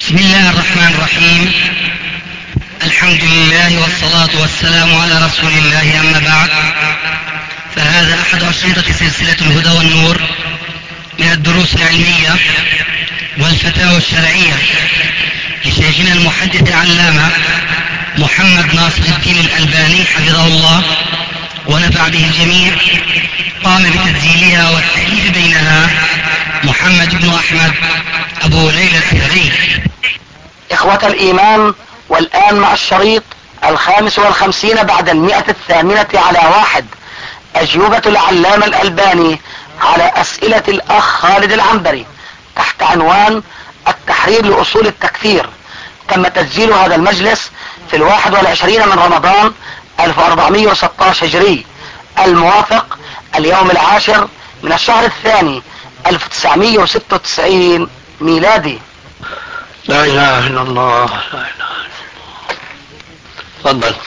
بسم الله الرحمن الرحيم. الحمد لله والصلاة والسلام على رسول الله، أما بعد، فهذا أحد أشرطة سلسلة الهدى والنور من الدروس العلمية والفتاوى الشرعية لشيخنا المحدث العلامة محمد ناصر الدين الألباني حفظه الله ونفع به الجميع. قام بتسجيلها والتأليف بينها محمد بن أحمد أبو ليلى الحذري. إخوة الإيمان، والآن مع الشريط 55 بعد 101 أجوبة العلامة الألباني على أسئلة الأخ خالد العنبري تحت عنوان التحرير لأصول التكفير. تم تسجيل هذا المجلس في 21 من رمضان 1416 هجري، الموافق اليوم 10 من الشهر الثاني 1996 ميلادي. لا إله إلا الله، لا إله إلا الله. تفضل.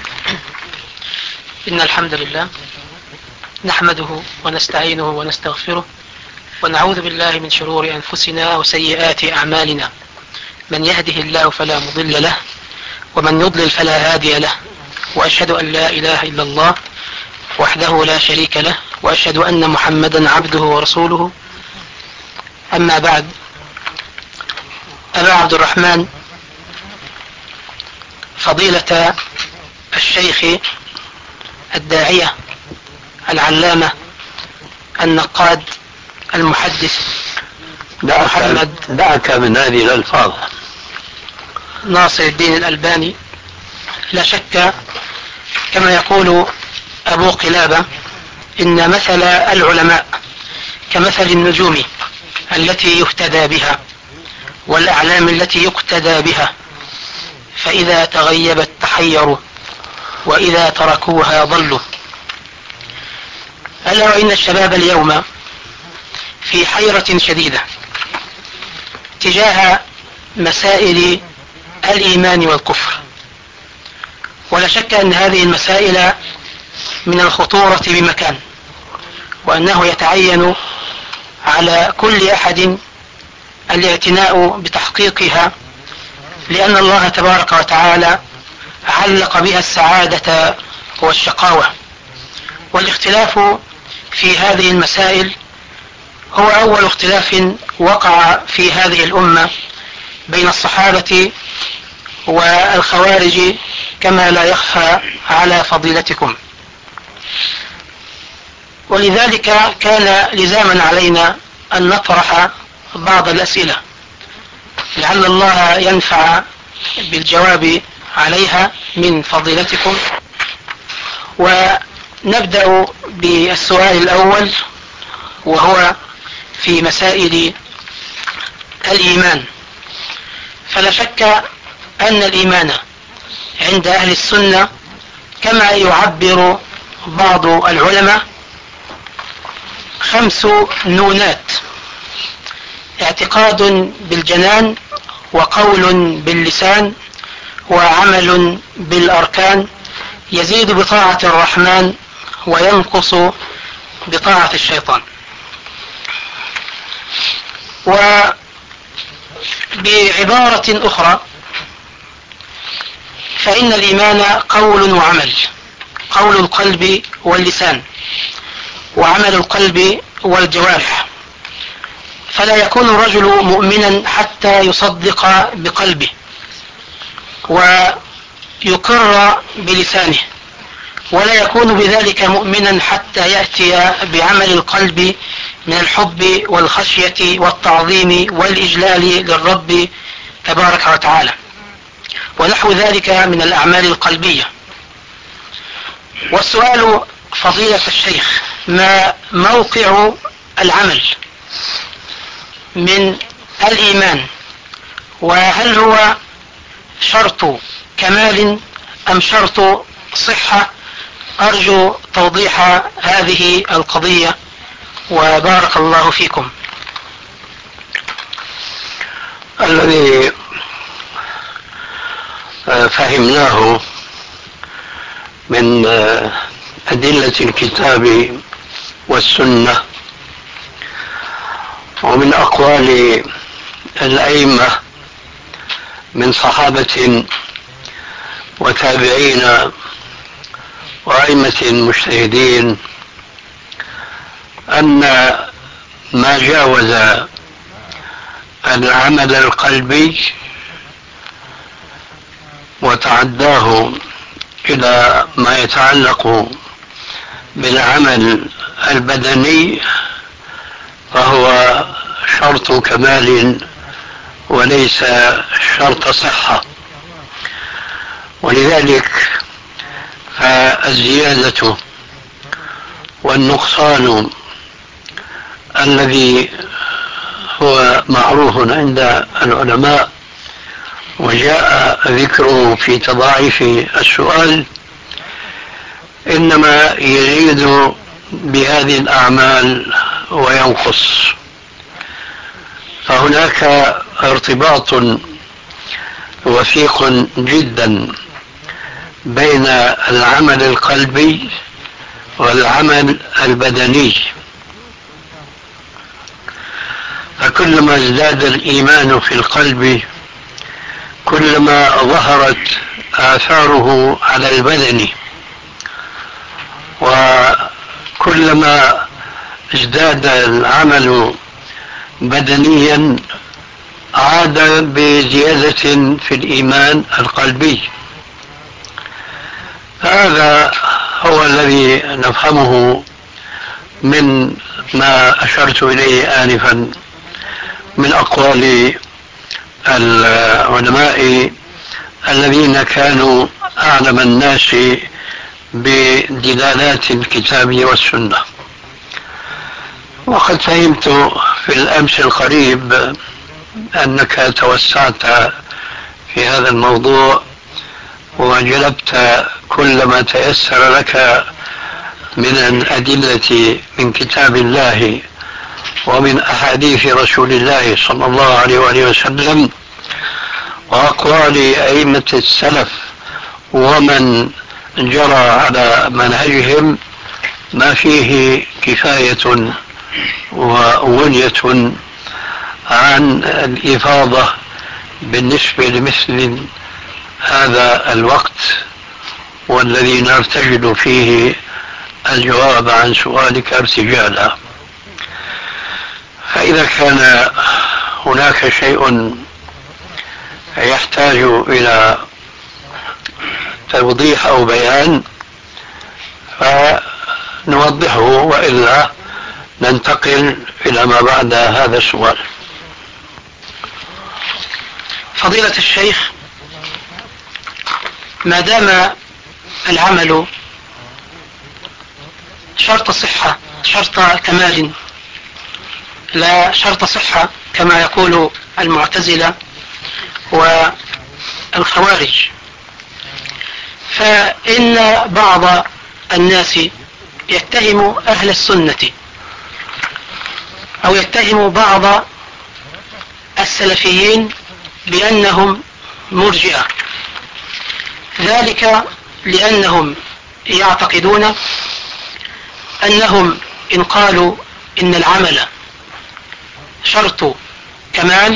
إن الحمد لله نحمده ونستعينه ونستغفره ونعوذ بالله من شرور أنفسنا وسيئات أعمالنا. من يهده الله فلا مضل له ومن يضلل فلا هادي له، وأشهد أن لا إله إلا الله وحده لا شريك له، وأشهد أن محمدا عبده ورسوله. أما بعد، أبا عبد الرحمن فضيلة الشيخ الداعية العلامة النقاد المحدث محمد دعك من هذه الألفاظ ناصر الدين الألباني، لا شك كما يقول أبو قلابة إن مثل العلماء كمثل النجوم التي يهتدى بها والأعلام التي يقتدى بها، فإذا تغيبت تحيروا وإذا تركوها ضلوا. ألا وإن الشباب اليوم في حيرة شديدة تجاه مسائل الإيمان والكفر، ولا شك أن هذه المسائل من الخطورة بمكان، وأنه يتعين على كل أحد الاعتناء بتحقيقها، لأن الله تبارك وتعالى علق بها السعادة والشقاوة. والاختلاف في هذه المسائل هو أول اختلاف وقع في هذه الأمة بين الصحابة والخوارج، كما لا يخفى على فضيلتكم. ولذلك كان لزاما علينا أن نطرح بعض الأسئلة لعل الله ينفع بالجواب عليها من فضيلتكم. ونبدأ بالسؤال الأول، وهو في مسائل الإيمان. فلا شك أن الإيمان عند أهل السنة كما يعبر بعض العلماء 5 نونات: اعتقاد بالجنان، وقول باللسان، وعمل بالأركان، يزيد بطاعة الرحمن وينقص بطاعة الشيطان. وبعبارة أخرى فإن الإيمان قول وعمل: قول القلب واللسان، وعمل القلب والجوارح. فلا يكون الرجل مؤمنا حتى يصدق بقلبه ويقر بلسانه، ولا يكون بذلك مؤمنا حتى يأتي بعمل القلب من الحب والخشية والتعظيم والإجلال للرب تبارك وتعالى، ونحو ذلك من الأعمال القلبية. والسؤال فضيلة الشيخ: ما موقع العمل من الإيمان؟ وهل هو شرط كمال أم شرط صحة؟ أرجو توضيح هذه القضية، وبارك الله فيكم. الذي فهمناه من أدلة الكتاب والسنة ومن أقوال الأئمة من صحابة وتابعين وأئمة مجتهدين أن ما جاوز العمل القلبي وتعداه إلى ما يتعلق بالعمل البدني فهو شرط كمال وليس شرط صحة. ولذلك فالزيادة والنقصان الذي هو معروف عند العلماء وجاء ذكره في تضاعف السؤال إنما يزيد بهذه الأعمال وينقص. فهناك ارتباط وثيق جدا بين العمل القلبي والعمل البدني، فكلما ازداد الإيمان في القلب كلما ظهرت آثاره على البدن، وكلما ازداد العمل بدنيا عاد بزيادة في الإيمان القلبي. هذا هو الذي نفهمه من ما أشرت إليه آنفا من أقوال العلماء الذين كانوا أعلم الناس بدلالات الكتاب والسنة. وقد فهمت في الأمس القريب أنك توسعت في هذا الموضوع وجلبت كل ما تيسر لك من الأدلة من كتاب الله ومن أحاديث رسول الله صلى الله عليه وآله وسلم وأقوال أئمة السلف ومن جرى على منهجهم، ما فيه كفاية وغنية عن الإفاضة بالنسبة لمثل هذا الوقت والذي نرتجل فيه الجواب عن سؤالك ارتجالا. فإذا كان هناك شيء يحتاج إلى توضيح أو بيان فنوضحه، وإلا ننتقل إلى ما بعد هذا السؤال. فضيلة الشيخ، ما دام العمل شرط صحة، شرط كمال لا شرط صحة كما يقول المعتزلة والخوارج، فإن بعض الناس يتهم أهل السنة أو يتهم بعض السلفيين بأنهم مرجئة، ذلك لأنهم يعتقدون أنهم إن قالوا إن العمل شرط كمال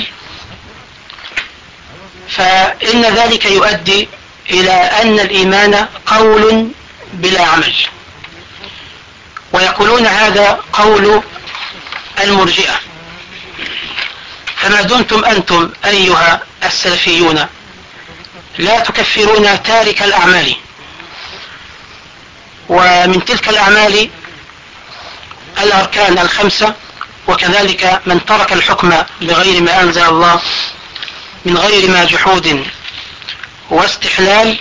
فإن ذلك يؤدي إلى أن الإيمان قول بلا عمل، ويقولون هذا قول المرجئة. فما دمتم أنتم أيها السلفيون لا تكفرون تارك الأعمال، ومن تلك الأعمال الأركان الخمسة، وكذلك من ترك الحكم بغير ما أنزل الله من غير ما جحود واستحلال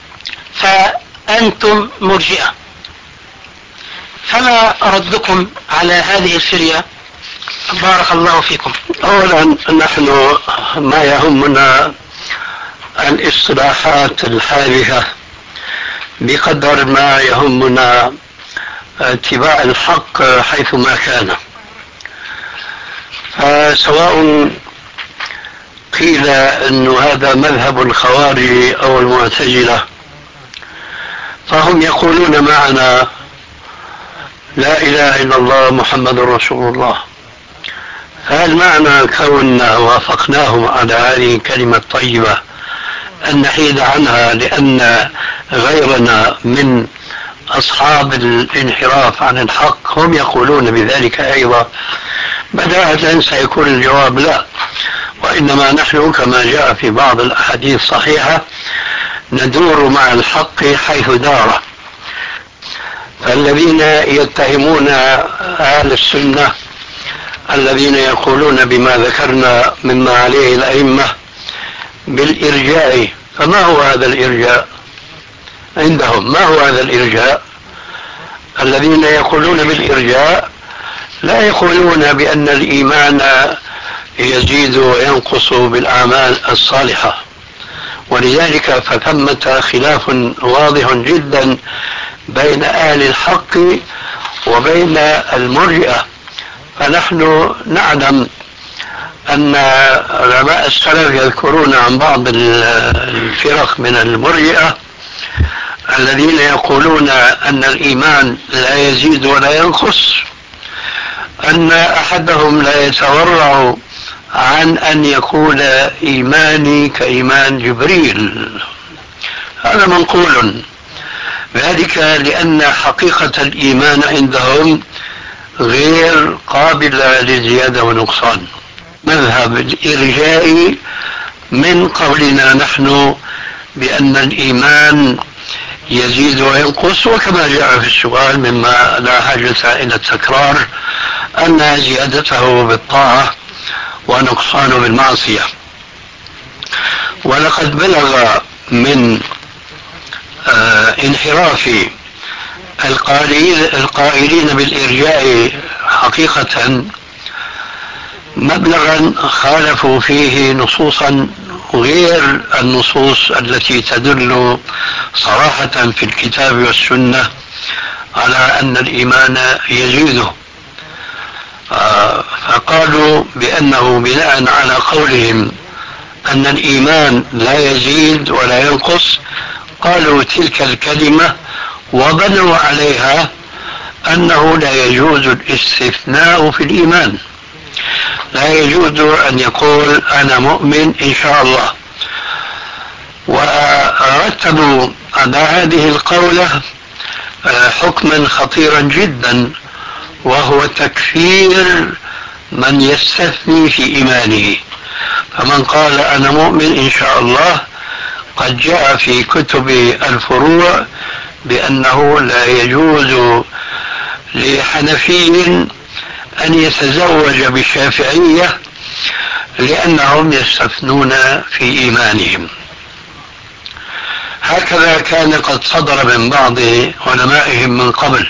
فأنتم مرجئة، فما ردكم على هذه الفرية؟ بارك الله فيكم. أولا نحن ما يهمنا الاصطلاحات الحادثة بقدر ما يهمنا اتباع الحق حيثما كان. فسواء قيل أن هذا مذهب الخوارج أو المعتزلة فهم يقولون معنا لا إله إلا الله محمد رسول الله. هل معنى كوننا وافقناهم على هذه الكلمة الطيبة أن نحيد عنها لأن غيرنا من أصحاب الانحراف عن الحق هم يقولون بذلك أيضا؟ بداهة سيكون الجواب لا، وإنما نحن كما جاء في بعض الأحاديث الصحيحة ندور مع الحق حيث دار. فالذين يتهمون أهل السنة الذين يقولون بما ذكرنا مما عليه الأئمة بالإرجاء، فما هو هذا الإرجاء عندهم؟ ما هو هذا الإرجاء؟ الذين يقولون بالإرجاء لا يقولون بأن الإيمان يزيد وينقص بالأعمال الصالحة، ولذلك فثمة خلاف واضح جدا بين أهل الحق وبين المرجئة. فنحن نعلم أن علماء السلف يذكرون عن بعض الفرق من المرجئة الذين يقولون أن الإيمان لا يزيد ولا ينقص، أن أحدهم لا يتورع عن أن يقول إيماني كإيمان جبريل. هذا منقول، ذلك لأن حقيقة الإيمان عندهم غير قابلة للزيادة ونقصان. مذهب الإرجاء من قولنا نحن بأن الإيمان يزيد وينقص، وكما جاء في السؤال مما لا حاجة إلى التكرار أن زيادته بالطاعة ونقصانه بالمعصية. ولقد بلغ من انحراف القائلين بالإرجاء حقيقة مبلغا خالفوا فيه نصوصا غير النصوص التي تدل صراحة في الكتاب والسنة على أن الإيمان يزيد. فقالوا بأنه بناء على قولهم أن الإيمان لا يزيد ولا ينقص، قالوا تلك الكلمة وبنوا عليها أنه لا يجوز الاستثناء في الإيمان، لا يجوز أن يقول أنا مؤمن إن شاء الله. ورتبوا على هذه القولة حكما خطيرا جدا، وهو تكفير من يستثني في إيمانه. فمن قال أنا مؤمن إن شاء الله قد جاء في كتب الفروع بأنه لا يجوز لحنفي أن يتزوج بالشافعية لأنهم يستثنون في إيمانهم. هكذا كان قد صدر من بعض علمائهم من قبل.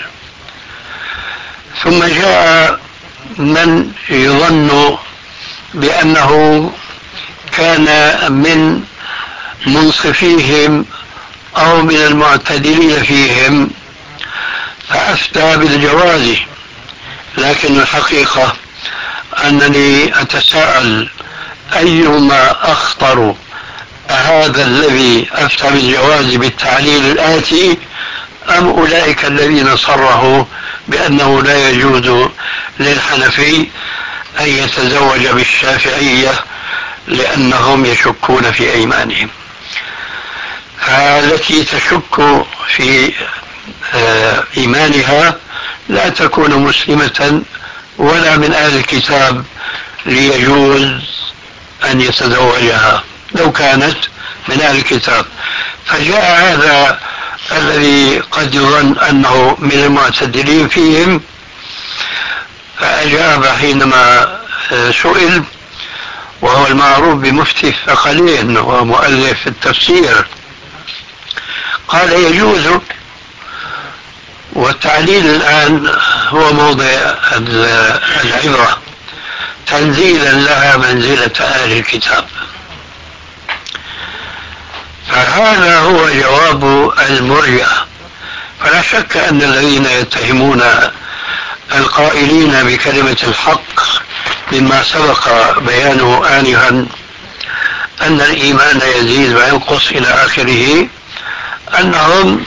ثم جاء من يظن بأنه كان من منصفيهم أو من المعتدلين فيهم فأفتى بالجواز، لكن الحقيقة أنني أتساءل أيهما أخطر، هذا الذي أفتى بالجواز بالتعليل الآتي أم أولئك الذين صرحوا بأنه لا يجوز للحنفي أن يتزوج بالشافعية لأنهم يشكون في أيمانهم؟ فالتي تشك في إيمانها لا تكون مسلمة ولا من أهل الكتاب ليجوز أن يتزوجها لو كانت من أهل الكتاب. فجاء هذا الذي قد يظن أنه من المعتدلين فيهم فأجاب حينما سئل، وهو المعروف بمفتي الثقلين ومؤلف التفسير، قال يجوز. والتعليل الآن هو موضع العبرة تنزيلا لها منزلة أهل الكتاب. فهذا هو جواب المرجئة. فلا شك أن الذين يتهمون القائلين بكلمة الحق مما سبق بيانه آنفا أن الإيمان يزيد وينقص إلى آخره، أنهم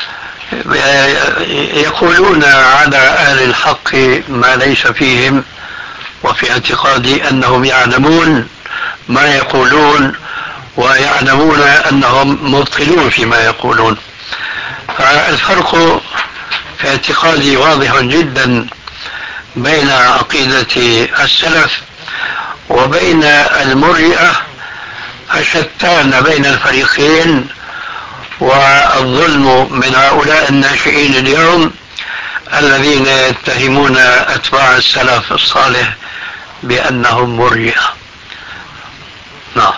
يقولون على أهل الحق ما ليس فيهم، وفي اعتقادي أنهم يعلمون ما يقولون ويعلمون أنهم مبطلون فيما يقولون. فالفرق في اعتقادي واضح جدا بين عقيدة السلف وبين المرجئة، الشتان بين الفريقين، والظلم من هؤلاء الناشئين اليوم الذين يتهمون أتباع السلف الصالح بأنهم مرجئة. نعم.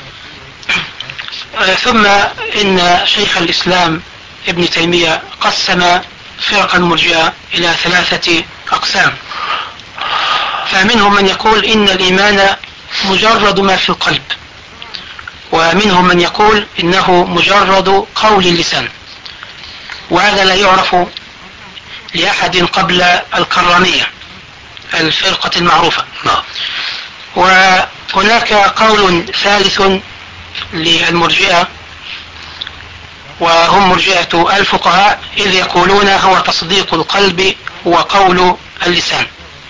ثم إن شيخ الإسلام ابن تيمية قسم فرق المرجئة إلى 3 أقسام. فمنهم من يقول إن الإيمان مجرد ما في القلب، ومنهم من يقول إنه مجرد قول اللسان، وهذا لا يعرف لأحد قبل الكرامية الفرقة المعروفة. وهناك قول ثالث للمرجئة، وهم مرجئة الفقهاء، إذ يقولون هو تصديق القلب وقول اللسان.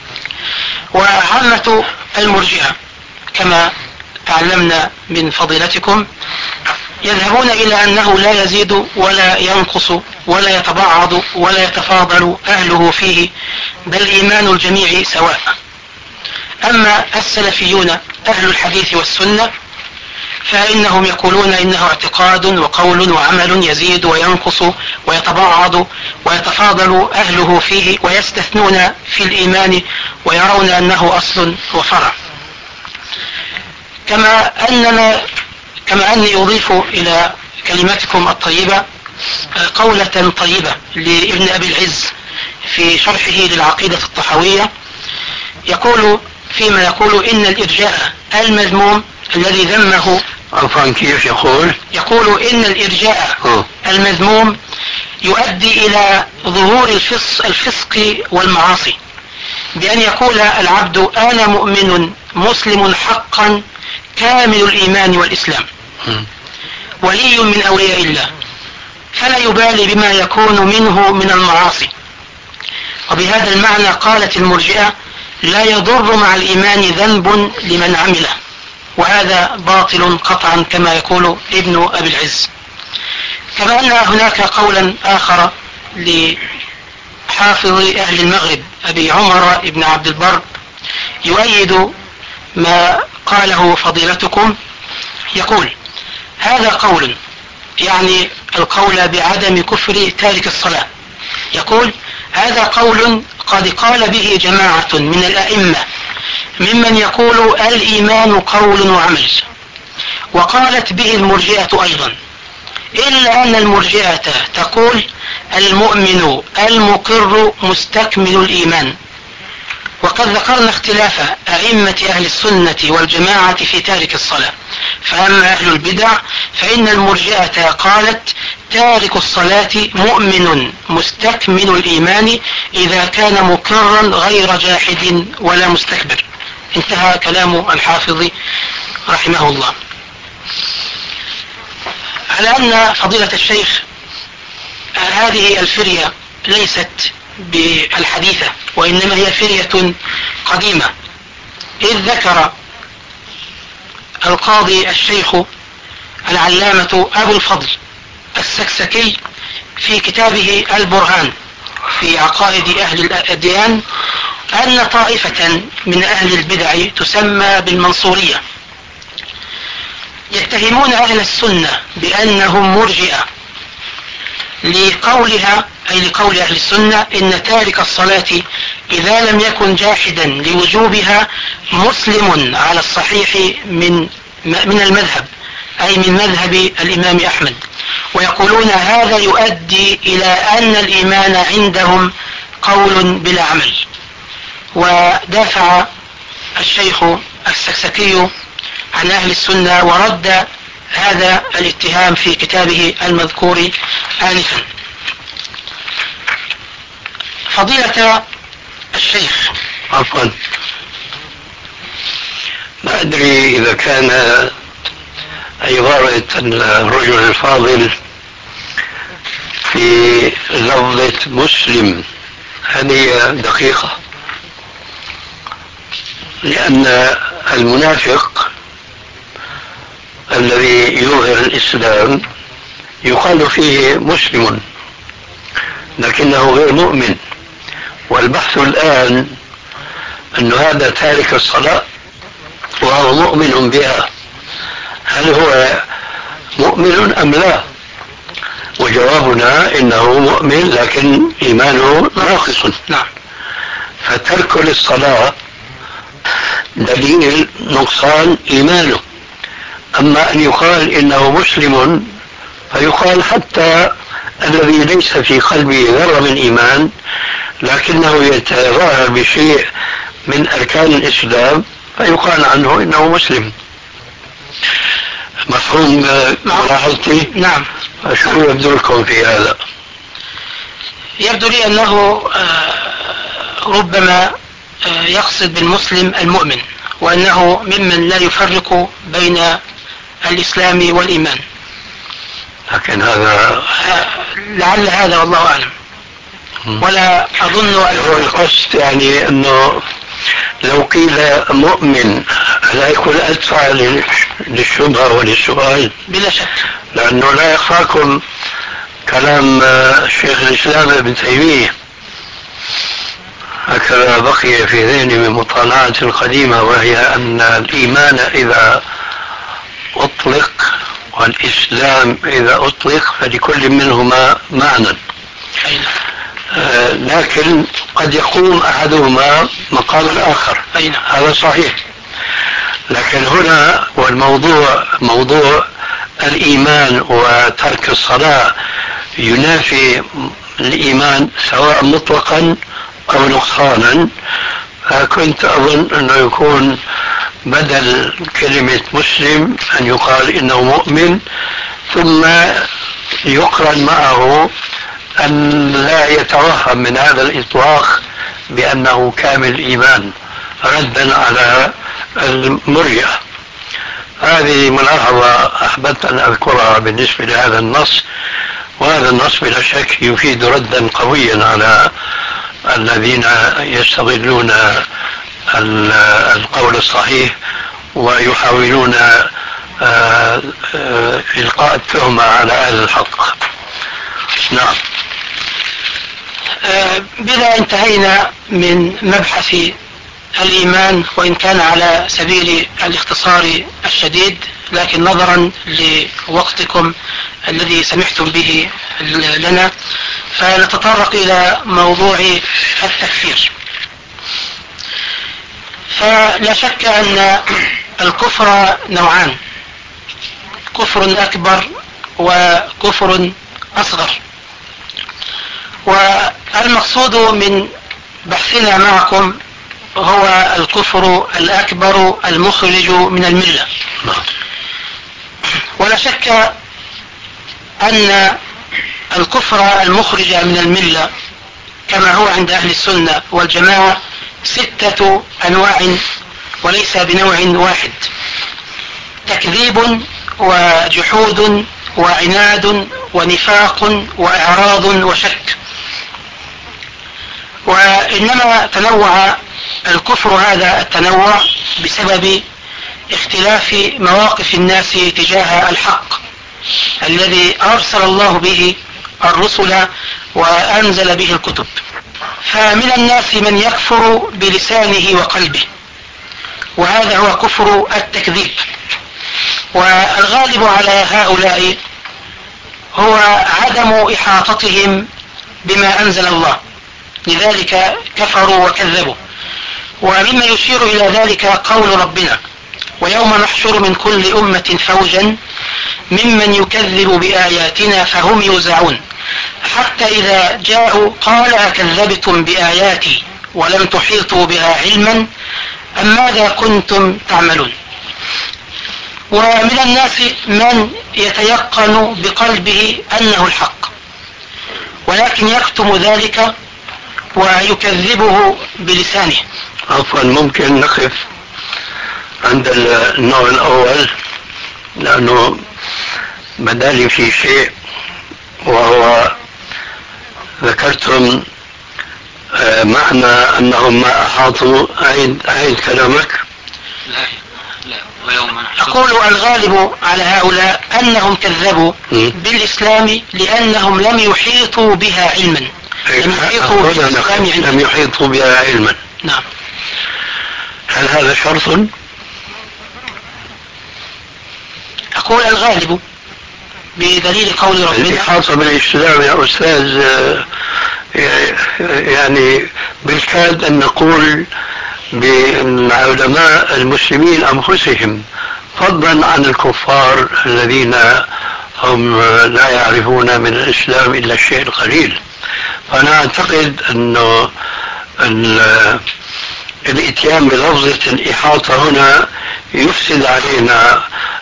وعامة المرجئة كما تعلمنا من فضيلتكم يذهبون إلى أنه لا يزيد ولا ينقص ولا يتبعض ولا يتفاضل أهله فيه، بل إيمان الجميع سواء. أما السلفيون أهل الحديث والسنة فإنهم يقولون إنه اعتقاد وقول وعمل يزيد وينقص ويتبعض ويتفاضل أهله فيه، ويستثنون في الإيمان ويرون أنه أصل وفرع. كما أني أضيف إلى كلماتكم الطيبة قولة طيبة لابن أبي العز في شرحه للعقيدة الطحاوية، يقول فيما يقول إن الإرجاء المذموم الذي ذمه. عفوا، كيف يقول؟ يقول إن الإرجاء المذموم يؤدي إلى ظهور الفسق والمعاصي، بأن يقول العبد أنا مؤمن مسلم حقا كامل الإيمان والإسلام ولي من أولياء الله، فلا يبالي بما يكون منه من المعاصي. وبهذا المعنى قالت المرجئة لا يضر مع الإيمان ذنب لمن عمله، وهذا باطل قطعا كما يقول ابن أبي العز. كما أن هناك قولا آخر لحافظ أهل المغرب أبي عمر ابن عبد البر يؤيد ما قاله فضيلتكم، يقول هذا قول، يعني القول بعدم كفر تارك الصلاة، يقول هذا قول قد قال به جماعة من الأئمة ممن يقول الإيمان قول وعمل، وقالت به المرجئة أيضا، إلا أن المرجئة تقول المؤمن المقر مستكمل الإيمان. وقد ذكرنا اختلاف أئمة أهل السنة والجماعة في تارك الصلاة، فأما أهل البدع فإن المرجئة قالت تارك الصلاة مؤمن مستكمل الإيمان إذا كان مقرا غير جاحد ولا مستكبر. انتهى كلام الحافظ رحمه الله. على أن فضيلة الشيخ هذه الفرية ليست بالحديثة، وإنما هي فرية قديمة، إذ ذكر القاضي الشيخ العلامة أبو الفضل السكسكي في كتابه البرهان في عقائد أهل الأديان أن طائفة من أهل البدع تسمى بالمنصورية يتهمون أهل السنة بأنهم مرجئة لقولها، أي لقول أهل السنة إن تارك الصلاة إذا لم يكن جاحدا لوجوبها مسلم على الصحيح من المذهب، أي من مذهب الإمام أحمد، ويقولون هذا يؤدي إلى أن الإيمان عندهم قول بلا عمل. ودافع الشيخ السكسكي عن أهل السنة ورد هذا الاتهام في كتابه المذكور آنفا. فضيلة الشيخ، عفوا، ما أدري إذا كان عبارة الرجل الفاضل في لفظة مسلم هذه دقيقة، لأن المنافق الذي يظهر الإسلام يقال فيه مسلم لكنه غير مؤمن، والبحث الآن أن هذا تارك الصلاة وهو مؤمن بها، هل هو مؤمن أم لا؟ وجوابنا إنه مؤمن لكن إيمانه ناقص. نعم. فترك للصلاة دليل نقصان إيمانه. أما أن يقال إنه مسلم فيقال حتى الذي ليس في قلبه ذرة من إيمان لكنه يتظاهر بشيء من أركان الإسلام فيقال عنه إنه مسلم. مفهوم ملاحظتي؟ نعم. شو يبدو لكم في هذا؟ يبدو لي أنه ربما يقصد بالمسلم المؤمن، وأنه ممن لا يفرق بين الإسلام والإيمان، لكن هذا لعل هذا والله أعلم. ولا أظن هو القصد يعني أنه لو قيل مؤمن لا يكون أدفع للشبهة وللسؤال بلا شك، لأنه لا يخفاكم كلام شيخ الإسلام ابن تيمية، هكذا بقي في ذهني من مطالعات قديمة، وهي أن الإيمان إذا أطلق والإسلام إذا أطلق فلكل منهما معنى، لكن قد يقوم أحدهما مقام الآخر، هذا صحيح. لكن هنا والموضوع موضوع الإيمان وترك الصلاة ينافي الإيمان سواء مطلقا أو نقصانا، فكنت أظن أنه يكون بدل كلمة مسلم أن يقال إنه مؤمن، ثم يقرن معه أن لا يتوهم من هذا الإطلاق بأنه كامل الإيمان ردا على المرجئة. هذه ملاحظة أحببت أن أذكرها بالنسبة لهذا النص، وهذا النص بلا شك يفيد ردا قويا على الذين يستغلون القول الصحيح ويحاولون إلقاء التهمة على أهل الحق. نعم. بذا انتهينا من مبحث الإيمان، وإن كان على سبيل الاختصار الشديد، لكن نظرا لوقتكم الذي سمحتم به لنا فنتطرق إلى موضوع التكفير. فلا شك أن الكفر نوعان، كفر أكبر وكفر أصغر، والمقصود من بحثنا معكم هو الكفر الأكبر المخرج من الملة. ولا شك أن الكفر المخرج من الملة كما هو عند أهل السنة والجماعة 6 أنواع وليس بنوع واحد: تكذيب وجحود وعناد ونفاق وإعراض وشك. وإنما تنوع الكفر هذا التنوع بسبب اختلاف مواقف الناس تجاه الحق الذي أرسل الله به الرسل وأنزل به الكتب. فمن الناس من يكفر بلسانه وقلبه، وهذا هو كفر التكذيب، والغالب على هؤلاء هو عدم إحاطتهم بما أنزل الله، لذلك كفروا وكذبوا. ومما يشير إلى ذلك قول ربنا: ويوم نحشر من كل أمة فوجا ممن يكذب بآياتنا فهم يوزعون حتى إذا جاءوا قال أكذبتم بآياتي ولم تحيطوا بها علما أم ماذا كنتم تعملون. ومن الناس من يتيقن بقلبه أنه الحق ولكن يكتم ذلك ويكذبه بلسانه. عفوا، ممكن نقف عند النوع الأول لأنه بدالي في شيء، وهو ذكرتم معنى أنهم ما أحاطوا. أعيد كلامك. لا أقول الغالب على هؤلاء أنهم كذبوا بالإسلام لأنهم لم يحيطوا بها علما. لم يحيطوا بها علما. نعم. هل هذا شرط؟ أقول الغالب بدليل قول ربنا. الإحاطة بالإسلام يا أستاذ يعني بالكاد أن نقول بأن علماء المسلمين أنفسهم فضلا عن الكفار الذين هم لا يعرفون من الإسلام إلا الشيء القليل. فأنا أعتقد أنه الإتيان بلفظة الإحاطة هنا يفسد علينا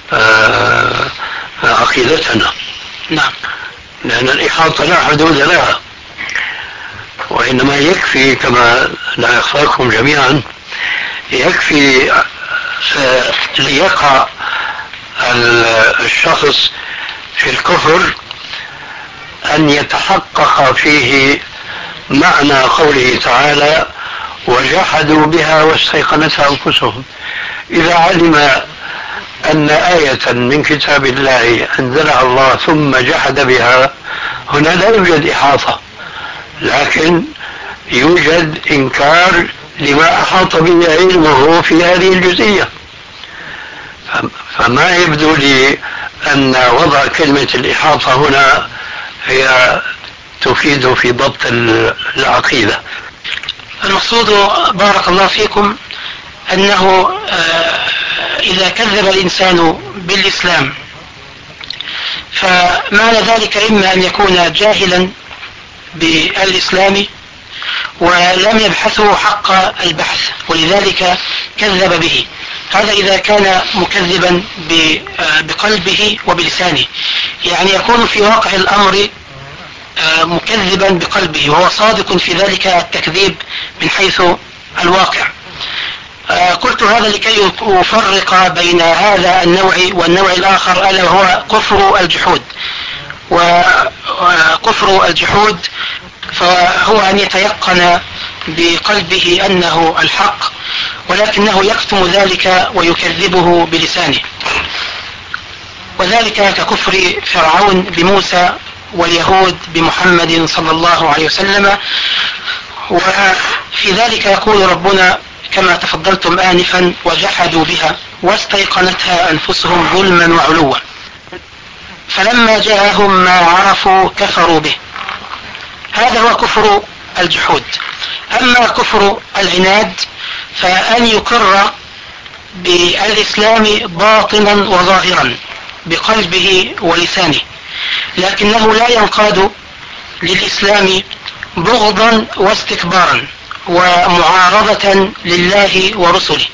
عقيدتنا. نعم. لأن الإحاطة لا حدود لها، وإنما يكفي كما لا يخفاكم جميعا يكفي ليقع الشخص في الكفر أن يتحقق فيه معنى قوله تعالى وجحدوا بها واستيقنتها أنفسهم. إذا علم أن آية من كتاب الله أنزلها الله ثم جحد بها، هنا لا يوجد إحاطة، لكن يوجد إنكار لما أحاط به علمه في هذه الجزئية. فما يبدو لي أن وضع كلمة الإحاطة هنا هي تفيد في ضبط العقيدة. المقصود بارك الله فيكم أنه إذا كذب الإنسان بالإسلام فمعنى ذلك إما أن يكون جاهلا بالإسلام ولم يبحثه حق البحث ولذلك كذب به. هذا إذا كان مكذبا بقلبه وبلسانه، يعني يكون في واقع الأمر مكذبا بقلبه وهو صادق في ذلك التكذيب من حيث الواقع. قلت هذا لكي أفرق بين هذا النوع والنوع الآخر ألا وهو كفر الجحود. وكفر الجحود فهو أن يتيقن بقلبه أنه الحق ولكنه يكتم ذلك ويكذبه بلسانه، وذلك ككفر فرعون بموسى واليهود بمحمد صلى الله عليه وسلم. وفي ذلك يقول ربنا كما تفضلتم آنفا وجحدوا بها واستيقنتها أنفسهم ظلما وعلوا فلما جاءهم ما عرفوا كفروا به. هذا هو كفر الجحود. أما كفر العناد فأن يقر بالإسلام باطنا وظاهرا بقلبه ولسانه، لكنه لا ينقاد للإسلام بغضا واستكبارا ومعارضة لله ورسله.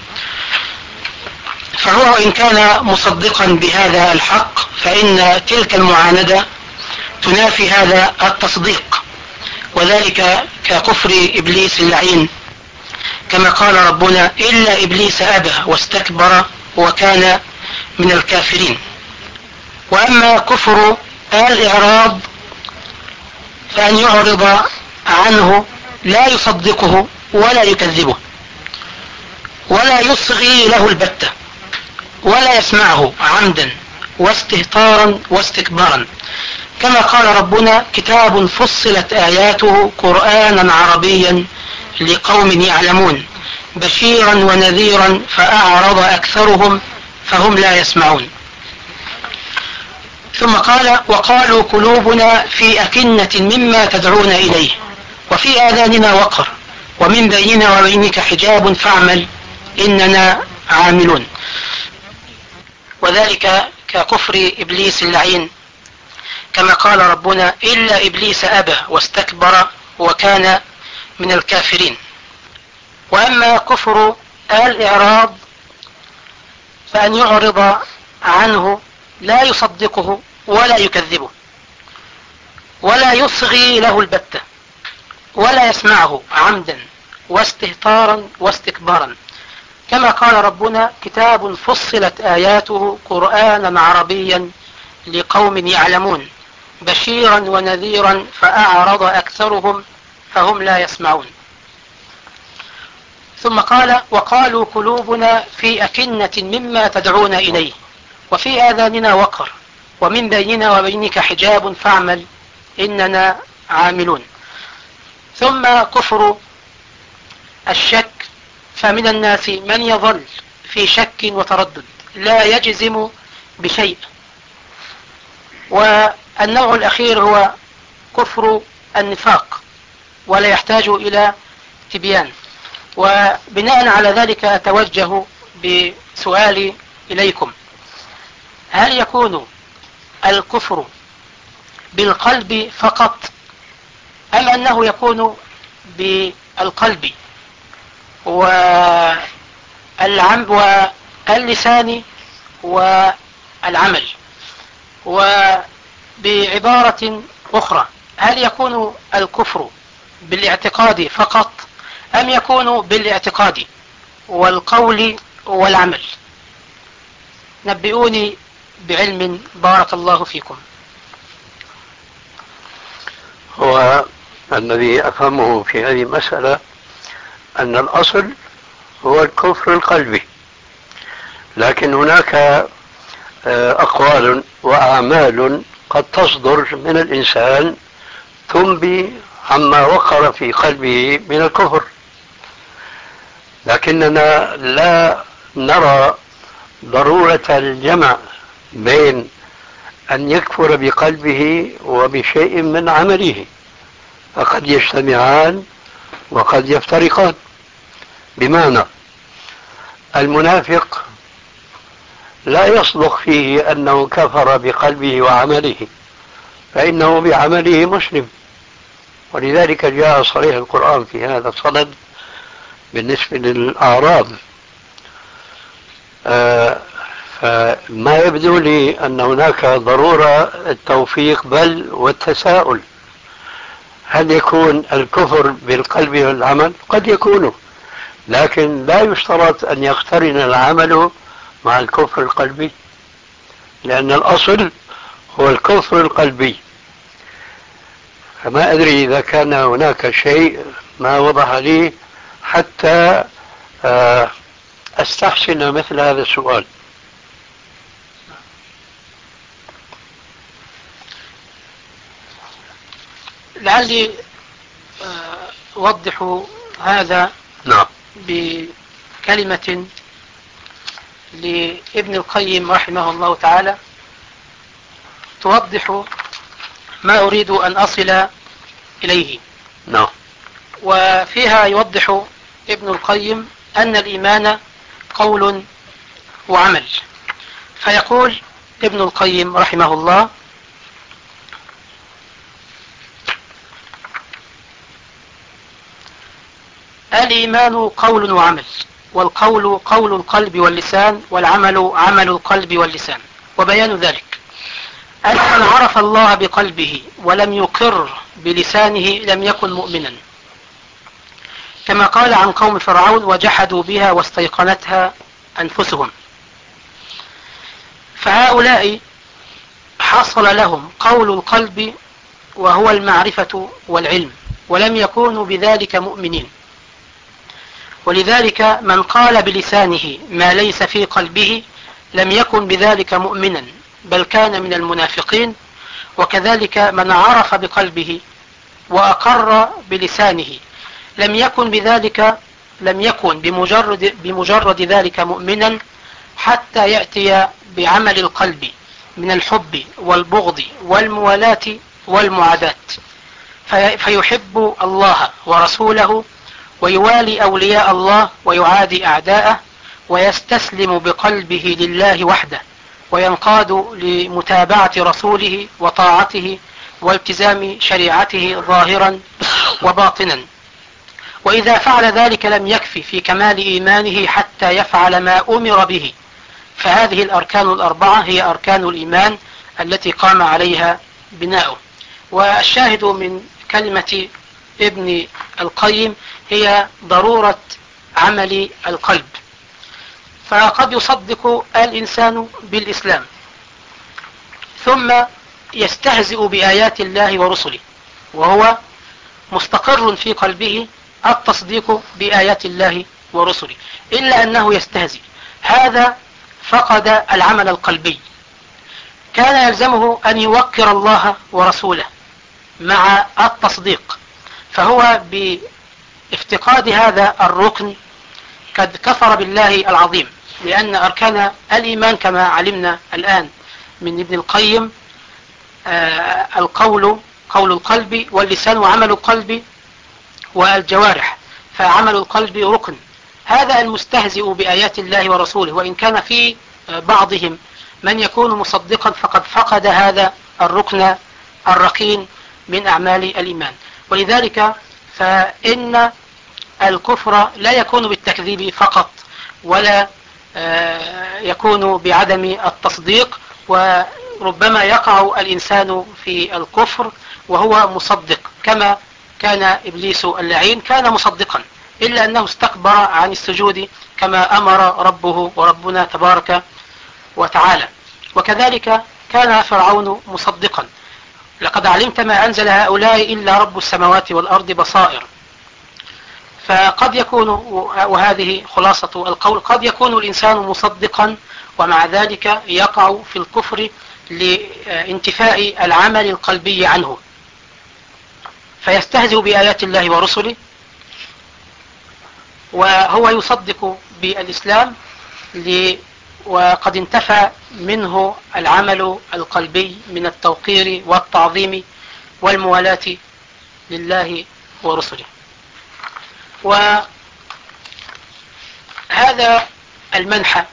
فهو إن كان مصدقا بهذا الحق فإن تلك المعاندة تنافي هذا التصديق، وذلك ككفر إبليس اللعين كما قال ربنا إلا إبليس أبى واستكبر وكان من الكافرين. وأما كفر الإعراض فأن يعرض عنه لا يصدقه ولا يكذبه ولا يصغي له البتة ولا يسمعه عمدا واستهتارا واستكبارا، كما قال ربنا كتاب فصلت آياته قرآنا عربيا لقوم يعلمون بشيرا ونذيرا فأعرض أكثرهم فهم لا يسمعون. ثم قال وقالوا قلوبنا في أكنة مما تدعون إليه وفي آذاننا وقر ومن بيننا وبينك حجاب فاعمل إننا عاملون. وذلك ككفر إبليس اللعين كما قال ربنا إلا إبليس أبى واستكبر وكان من الكافرين. وأما كفر الإعراض فأن يعرض عنه لا يصدقه ولا يكذبه ولا يصغي له البتة ولا يسمعه عمدا واستهتارا واستكبارا، كما قال ربنا كتاب فصلت آياته قرآنا عربيا لقوم يعلمون بشيرا ونذيرا فأعرض أكثرهم فهم لا يسمعون. ثم قال: وقالوا قلوبنا في أكنة مما تدعون إليه وفي آذاننا وقر ومن بيننا وبينك حجاب فاعمل إننا عاملون. ثم كفر الشك، فمن الناس من يظل في شك وتردد لا يجزم بشيء. والنوع الأخير هو كفر النفاق ولا يحتاج إلى تبيان. وبناء على ذلك أتوجه بسؤالي إليكم: هل يكون الكفر بالقلب فقط أم أنه يكون بالقلب واللسان والعمل؟ وبعبارة أخرى، هل يكون الكفر بالاعتقاد فقط أم يكون بالاعتقاد والقول والعمل؟ نبئوني بعلم بارك الله فيكم. هو الذي أفهمه في هذه المسألة أن الأصل هو الكفر القلبي، لكن هناك أقوال وأعمال قد تصدر من الإنسان تنبي عما وقر في قلبه من الكفر، لكننا لا نرى ضرورة الجمع بين أن يكفر بقلبه وبشيء من عمله، فقد يجتمعان وقد يفترقان. بمعنى المنافق لا يصدق فيه أنه كفر بقلبه وعمله، فإنه بعمله مسلم، ولذلك جاء صريح القرآن في هذا الصدد بالنسبة للأعراب. فما يبدو لي أن هناك ضرورة التوفيق بل والتساؤل: هل يكون الكفر بالقلب والعمل؟ قد يكون، لكن لا يشترط أن يقترن العمل مع الكفر القلبي، لأن الأصل هو الكفر القلبي. فما أدري إذا كان هناك شيء ما وضح لي حتى أستحسن مثل هذا السؤال. لعلي أوضح هذا نعم بكلمة لابن القيم رحمه الله تعالى توضح ما أريد أن أصل إليه. نعم. وفيها يوضح ابن القيم أن الإيمان قول وعمل، فيقول ابن القيم رحمه الله: الإيمان قول وعمل، والقول قول القلب واللسان، والعمل عمل القلب واللسان. وبيان ذلك أن من عرف الله بقلبه ولم يقر بلسانه لم يكن مؤمنا، كما قال عن قوم فرعون: وجحدوا بها واستيقنتها أنفسهم. فهؤلاء حصل لهم قول القلب وهو المعرفة والعلم، ولم يكونوا بذلك مؤمنين. ولذلك من قال بلسانه ما ليس في قلبه لم يكن بذلك مؤمنا، بل كان من المنافقين. وكذلك من عرف بقلبه وأقر بلسانه لم يكن بمجرد ذلك مؤمنا، حتى يأتي بعمل القلب من الحب والبغض والموالاة والمعاداة، فيحب الله ورسوله ويوالي أولياء الله ويعادي أعداءه، ويستسلم بقلبه لله وحده، وينقاد لمتابعة رسوله وطاعته والتزام شريعته ظاهرا وباطنا. وإذا فعل ذلك لم يكفي في كمال إيمانه حتى يفعل ما أمر به. فهذه الأركان الأربعة هي أركان الإيمان التي قام عليها بناؤه. والشاهد من كلمة ابن القيم هي ضرورة عمل القلب. فقد يصدق الإنسان بالإسلام ثم يستهزئ بآيات الله ورسله، وهو مستقر في قلبه التصديق بآيات الله ورسله، إلا أنه يستهزئ. هذا فقد العمل القلبي. كان يلزمه أن يوقر الله ورسوله مع التصديق، فهو بافتقاد هذا الركن قد كفر بالله العظيم، لأن أركان الإيمان كما علمنا الآن من ابن القيم القول قول القلب، واللسان وعمل القلب، والجوارح، فعمل القلب ركن. هذا المستهزئ بآيات الله ورسوله، وإن كان في بعضهم من يكون مصدقا، فقد فقد هذا الركن الركين من أعمال الإيمان. ولذلك فإن الكفر لا يكون بالتكذيب فقط، ولا يكون بعدم التصديق، وربما يقع الإنسان في الكفر وهو مصدق، كما كان إبليس اللعين كان مصدقا، إلا أنه استكبر عن السجود كما أمر ربه وربنا تبارك وتعالى. وكذلك كان فرعون مصدقا: لقد علمت ما أنزل هؤلاء إلا رب السماوات والأرض بصائر. فقد يكون، وهذه خلاصة القول، قد يكون الإنسان مصدقا ومع ذلك يقع في الكفر لانتفاء العمل القلبي عنه، فيستهزئ بآيات الله ورسله، وهو يصدق بالإسلام وقد انتفى منه العمل القلبي من التوقير والتعظيم والموالاة لله ورسله. وهذا المنحى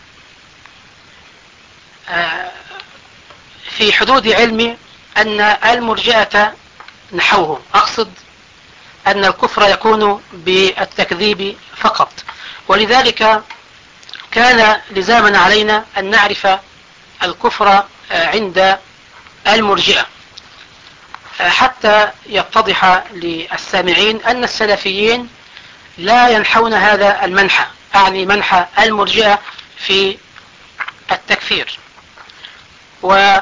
في حدود علمي أن المرجئة نحوه، أقصد أن الكفر يكون بالتكذيب فقط، ولذلك كان لزاما علينا أن نعرف الكفر عند المرجئة، حتى يتضح للسامعين أن السلفيين لا ينحون هذا المنحى، أعني منحى المرجئة في التكفير. وإذا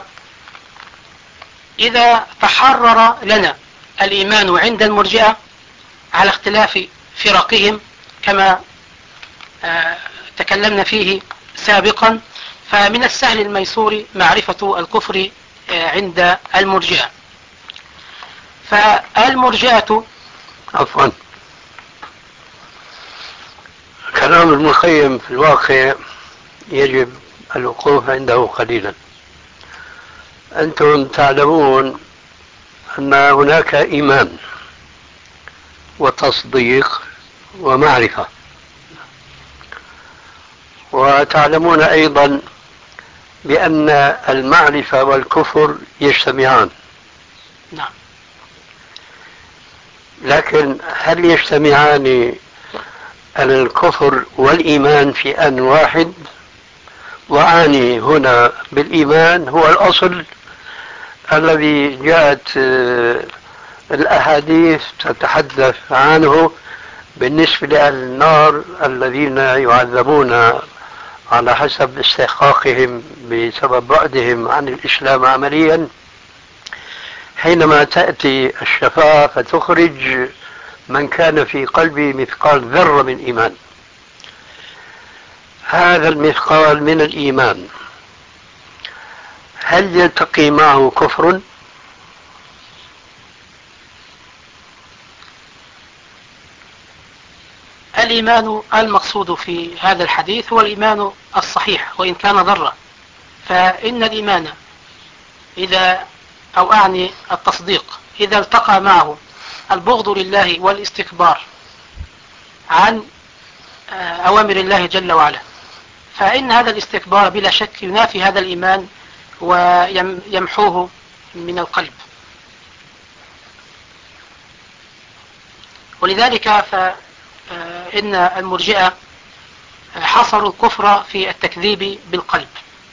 تحرر لنا الإيمان عند المرجئة على اختلاف فرقهم كما تكلمنا فيه سابقا، فمن السهل الميسور معرفة الكفر عند المرجئة. فالمرجئة عفوا، كلام المخيم في الواقع يجب الوقوف عنده قليلا. أنتم تعلمون أن هناك إيمان وتصديق ومعرفة، وتعلمون أيضا بأن المعرفة والكفر يجتمعان. نعم. لكن هل يجتمعان الكفر والإيمان في آن واحد؟ وأعني هنا بالإيمان هو الأصل الذي جاءت الأحاديث تتحدث عنه بالنسبة لأهل النار الذين يعذبون على حسب استحقاقهم بسبب بعدهم عن الإسلام عمليا، حينما تأتي الشفاعة فتخرج من كان في قلبه مثقال ذرة من إيمان. هذا المثقال من الإيمان هل يلتقي معه كفر؟ الإيمان المقصود في هذا الحديث هو الإيمان الصحيح وإن كان ذرة. فإن الإيمان أو أعني التصديق إذا التقى معه البغض لله والاستكبار عن أوامر الله جل وعلا، فإن هذا الاستكبار بلا شك ينافي هذا الإيمان ويمحوه من القلب. ولذلك فإن المرجئة حصروا الكفر في التكذيب بالقلب،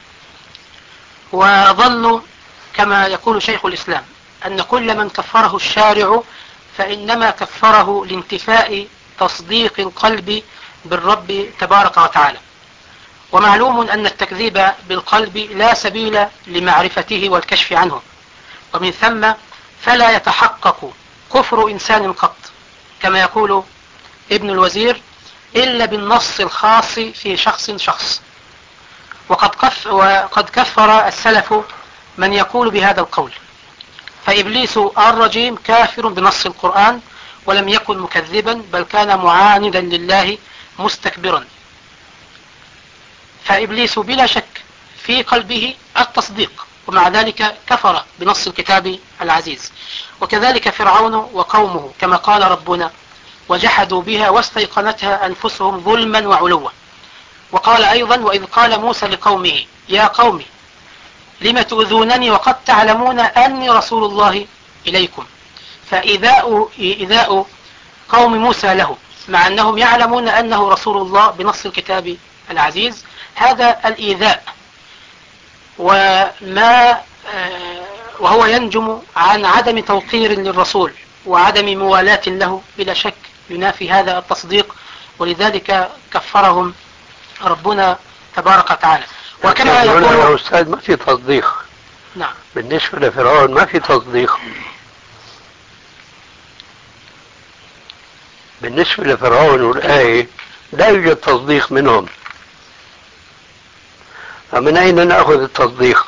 وظنوا كما يقول شيخ الإسلام أن كل من كفره الشارع فإنما كفره لانتفاء تصديق القلب بالرب تبارك وتعالى. ومعلوم أن التكذيب بالقلب لا سبيل لمعرفته والكشف عنه، ومن ثم فلا يتحقق كفر إنسان قط، كما يقول ابن الوزير: إلا بالنص الخاص في شخص. وقد كفر السلف من يقول بهذا القول، فإبليس الرجيم كافر بنص القرآن، ولم يكن مكذبا، بل كان معاندا لله مستكبرا. فإبليس بلا شك في قلبه التصديق، ومع ذلك كفر بنص الكتاب العزيز. وكذلك فرعون وقومه، كما قال ربنا: وجحدوا بها واستيقنتها أنفسهم ظلما وعلوا. وقال أيضا: وإذ قال موسى لقومه يا قوم لم تؤذونني وقد تعلمون أني رسول الله إليكم. فإيذاء قوم موسى له مع أنهم يعلمون أنه رسول الله بنص الكتاب العزيز، هذا الإيذاء وهو ينجم عن عدم توقير للرسول وعدم موالاة له، بلا شك ينافي هذا التصديق، ولذلك كفرهم ربنا تبارك وتعالى. وكما يقول يا أستاذ ما في تصديق. نعم. بالنسبة لفرعون ما في تصديق. بالنسبة لفرعون والآية لا يوجد تصديق منهم. فمن أين نأخذ التصديق؟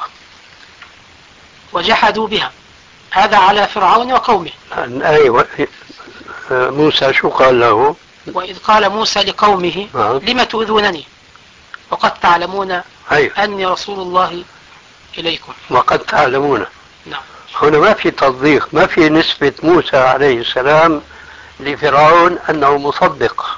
وجحدوا بها، هذا على فرعون وقومه. الآية موسى شو قال له؟ وإذ قال موسى لقومه لم تؤذونني وقد تعلمون أني رسول الله إليكم. وقد تعلمون. نعم. هنا ما في تصديق، ما في نسبة موسى عليه السلام لفرعون أنه مصدق،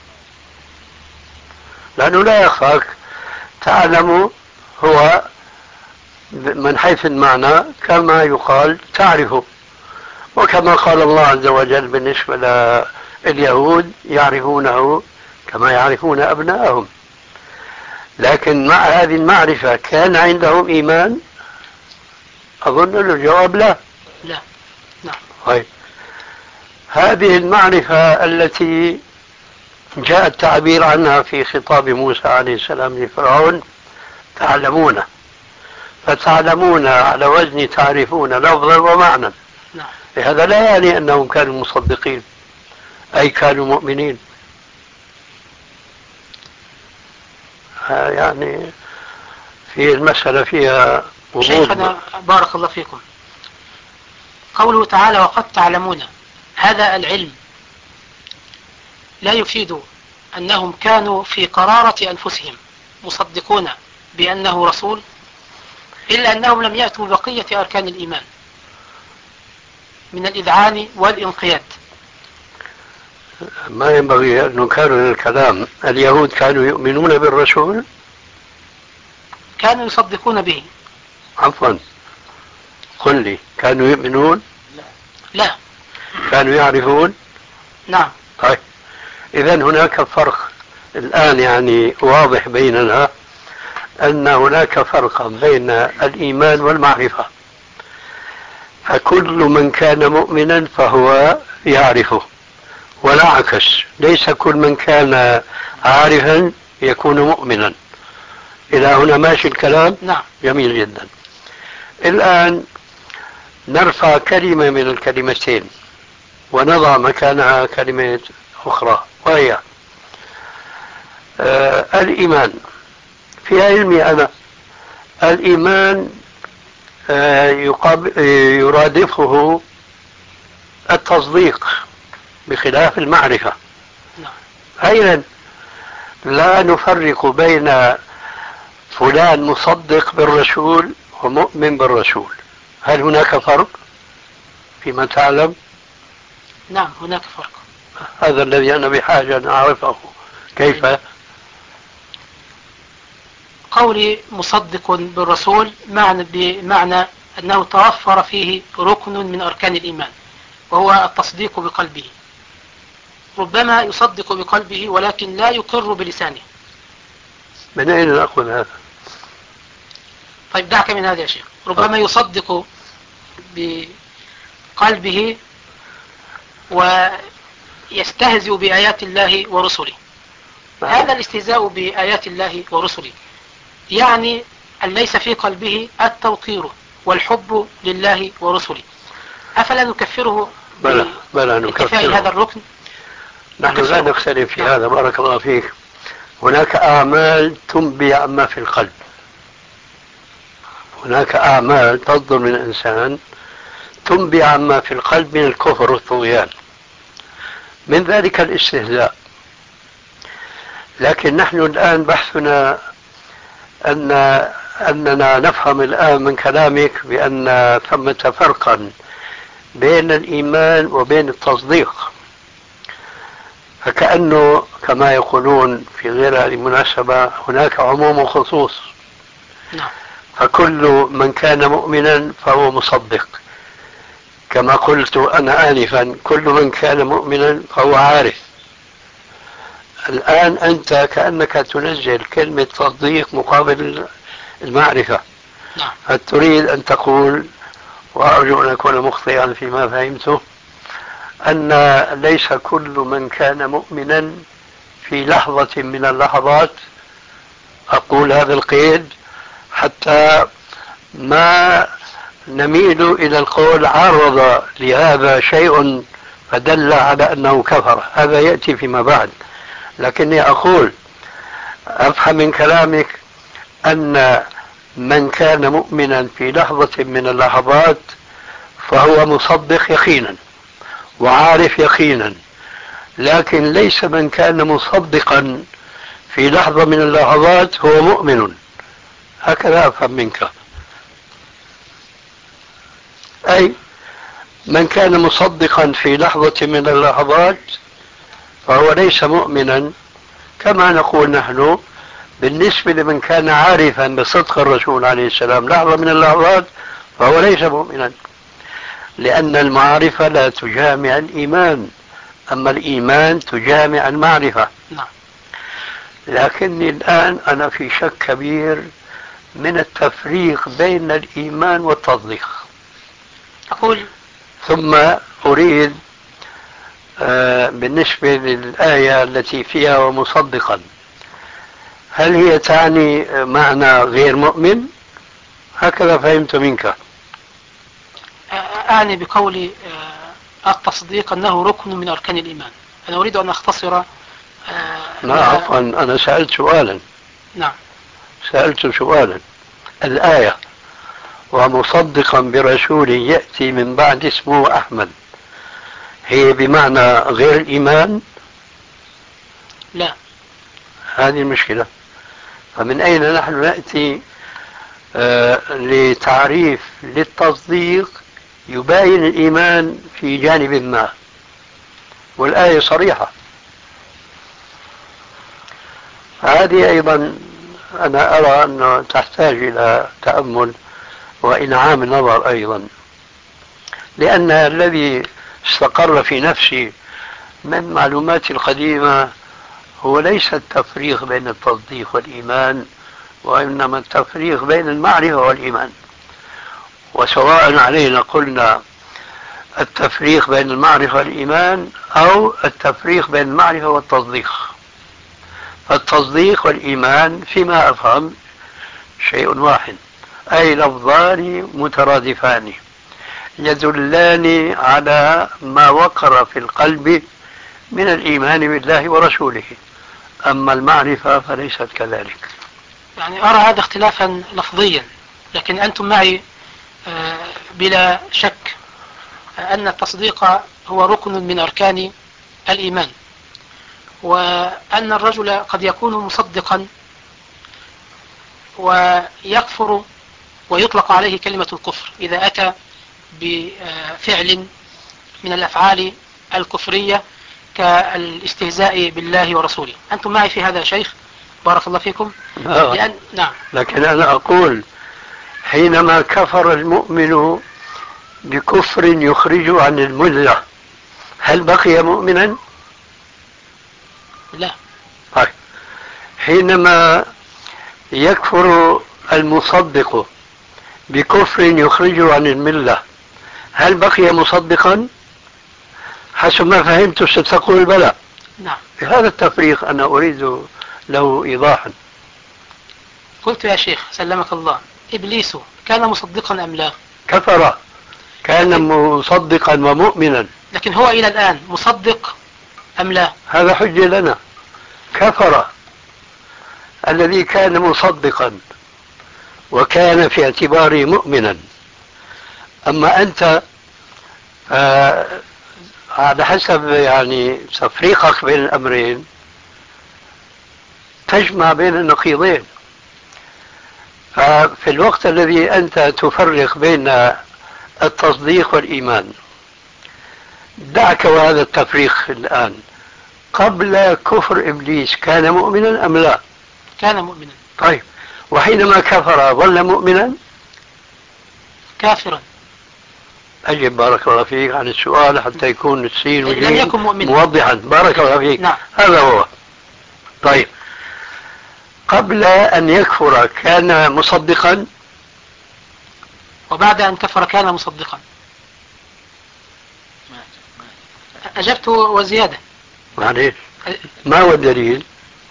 لأنه لا يخفاك. تعلم هو من حيث المعنى كما يقال تعرفه، وكما قال الله عز وجل بالنسبة لليهود يعرفونه كما يعرفون أبنائهم. لكن مع هذه المعرفة كان عندهم إيمان؟ أظن الجواب لا. لا. نعم. طيب، هذه المعرفة التي جاء التعبير عنها في خطاب موسى عليه السلام لفرعون تعلمون، فتعلمون على وزن تعرفون لفظا ومعنى. نعم. هذا لا يعني أنهم كانوا مصدقين أي كانوا مؤمنين. يعني في المسألة فيها شيخنا بارك الله فيكم، قوله تعالى وقد تعلمون، هذا العلم لا يفيد أنهم كانوا في قرارة أنفسهم مصدقون بأنه رسول، إلا أنهم لم يأتوا بقية أركان الإيمان من الإذعان والإنقياد. ما ينبغي أن نكرر الكلام. اليهود كانوا يؤمنون بالرسول؟ كانوا يصدقون به. عفوا، قل لي، كانوا يؤمنون؟ لا. كانوا يعرفون؟ نعم. طيب، إذن هناك فرق الآن يعني واضح بيننا، أن هناك فرقا بين الإيمان والمعرفة. فكل من كان مؤمنا فهو يعرفه، ولا عكس. ليس كل من كان عارفا يكون مؤمنا. إلى هنا ماشي الكلام؟ نعم. جميل جدا. الآن نرفع كلمة من الكلمتين ونضع مكانها كلمة أخرى، وهي الإيمان. في علمي أنا الإيمان يرادفه التصديق بخلاف المعرفة. أيضا لا نفرق بين فلان مصدق بالرسول ومؤمن بالرسول. هل هناك فرق فيما تعلم؟ نعم هناك فرق. هذا الذي أنا بحاجة أن أعرفه. كيف؟ قولي مصدق بالرسول بمعنى أنه توفر فيه ركن من أركان الإيمان، وهو التصديق بقلبه. ربما يصدق بقلبه ولكن لا يقر بلسانه. من أين نأخذ هذا؟ طيب دعك من هذا يا شيخ. ربما يصدق بقلبه ويستهزئ بآيات الله ورسله. هذا الاستهزاء بآيات الله ورسله يعني أن ليس في قلبه التوقير والحب لله ورسله. أفلا نكفره بلى نكفره هذا الركن؟ نحن لا نختلف في هذا، بارك الله فيك. هناك أعمال تنبي عما في القلب، هناك أعمال تصدر من الإنسان تنبي عما في القلب من الكفر والطغيان، من ذلك الاستهزاء. لكن نحن الآن بحثنا أننا نفهم الآن من كلامك بأن ثمة فرقا بين الإيمان وبين التصديق، فكأنه كما يقولون في غير هذه المناسبة هناك عموم وخصوص. فكل من كان مؤمنا فهو مصدق، كما قلت أنا آنفا كل من كان مؤمنا فهو عارف. الآن أنت كأنك تنزل كلمة تصديق مقابل المعرفة. هل تريد أن تقول، وأرجو أن أكون مخطئا فيما فهمته، أن ليس كل من كان مؤمنا في لحظة من اللحظات، أقول هذا القيد حتى ما نميل إلى القول عرض لهذا شيء فدل على أنه كفر، هذا يأتي فيما بعد. لكني أقول أفهم من كلامك أن من كان مؤمنا في لحظة من اللحظات فهو مصدق يقينا وعارف يقينا، لكن ليس من كان مصدقا في لحظة من اللحظات هو مؤمن. هكذا أفهم منك، أي من كان مصدقا في لحظة من اللحظات فهو ليس مؤمنا، كما نقول نحن بالنسبة لمن كان عارفا بصدق الرسول عليه السلام لحظة من اللحظات فهو ليس مؤمنا، لأن المعرفة لا تجامع الإيمان، أما الإيمان تجامع المعرفة. لكني الآن أنا في شك كبير من التفريق بين الإيمان والتصديق. أقول ثم أريد بالنسبة للآية التي فيها ومصدقا، هل هي تعني معنى غير مؤمن؟ هكذا فهمت منك. أعني بقولي التصديق أنه ركن من أركان الإيمان. أنا أريد أن أختصر. لا عفوا، أنا سألت سؤالا. نعم، سألت سؤالا. الآية ومصدقا برسول يأتي من بعد اسمه أحمد، هي بمعنى غير الإيمان؟ لا، هذه المشكلة. فمن أين نحن نأتي لتعريف للتصديق يباين الإيمان في جانب ما، والآية صريحة. هذه أيضا أنا أرى أنه تحتاج إلى تأمل وإنعام نظر أيضا، لأن الذي استقر في نفسي من معلوماتي القديمة هو ليس التفريق بين التصديق والإيمان، وإنما التفريق بين المعرفة والإيمان. وسواء علينا قلنا التفريق بين المعرفة والإيمان أو التفريق بين المعرفة والتصديق. فالتصديق والإيمان فيما أفهم شيء واحد، أي لفظان مترادفان يدلان على ما وقر في القلب من الإيمان بالله ورسوله، أما المعرفة فليست كذلك. يعني أرى هذا اختلافا لفظيا، لكن أنتم معي بلا شك أن التصديق هو ركن من أركان الإيمان، وأن الرجل قد يكون مصدقا ويكفر ويطلق عليه كلمة الكفر إذا أتى بفعل من الأفعال الكفرية كالاستهزاء بالله ورسوله. أنتم معي في هذا يا شيخ؟ بارك الله فيكم. نعم. لكن أنا أقول حينما كفر المؤمن بكفر يخرج عن الملة هل بقي مؤمنا؟ لا. طيب، حينما يكفر المصدق بكفر يخرج عن الملة هل بقي مصدقا؟ حسب ما فهمت ستقول بلى. نعم. هذا التفريق أنا أريد له إيضاحا. قلت يا شيخ سلمك الله، إبليس كان مصدقا أم لا؟ كفر، كان مصدقا ومؤمنا. لكن هو إلى الآن مصدق أم لا؟ هذا حجة لنا. كفر الذي كان مصدقا وكان في اعتباره مؤمنا. أما أنت على حسب يعني تفريقك بين الأمرين تجمع بين النقيضين. ففي الوقت الذي أنت تفرق بين التصديق والإيمان، دعك وهذا التفريق الآن، قبل كفر إبليس كان مؤمنا أم لا؟ كان مؤمنا. طيب، وحينما كفر ظل مؤمنا؟ كافرا. أجب بارك الله فيك عن السؤال حتى يكون السين لم يكن مؤمنا موضحا. بارك الله فيك. نعم. هذا هو. طيب، قبل أن يكفر كان مصدقا، وبعد أن كفر كان مصدقا. أجبت وزيادة. معليش، ما هو الدليل؟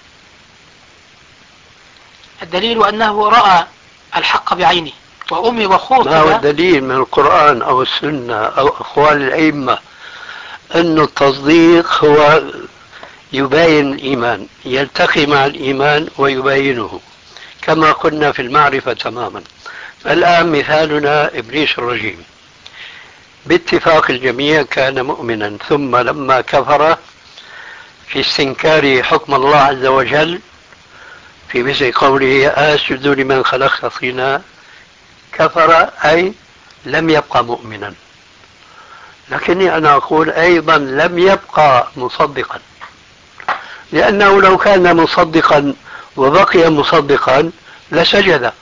الدليل أنه رأى الحق بعينه وأمي وخوض. ما هو الدليل من القرآن أو السنة أو أقوال الأئمة أن التصديق هو يباين الإيمان، يلتقي مع الإيمان ويباينه، كما قلنا في المعرفة تماما. الآن مثالنا إبليس الرجيم، باتفاق الجميع كان مؤمنا، ثم لما كفر في استنكار حكم الله عز وجل في مثل قوله أسجد لمن خلقت طينا، كفر أي لم يبقى مؤمنا. لكني أنا أقول أيضا لم يبقى مصدقا، لأنه لو كان مصدقا وبقي مصدقا لسجد.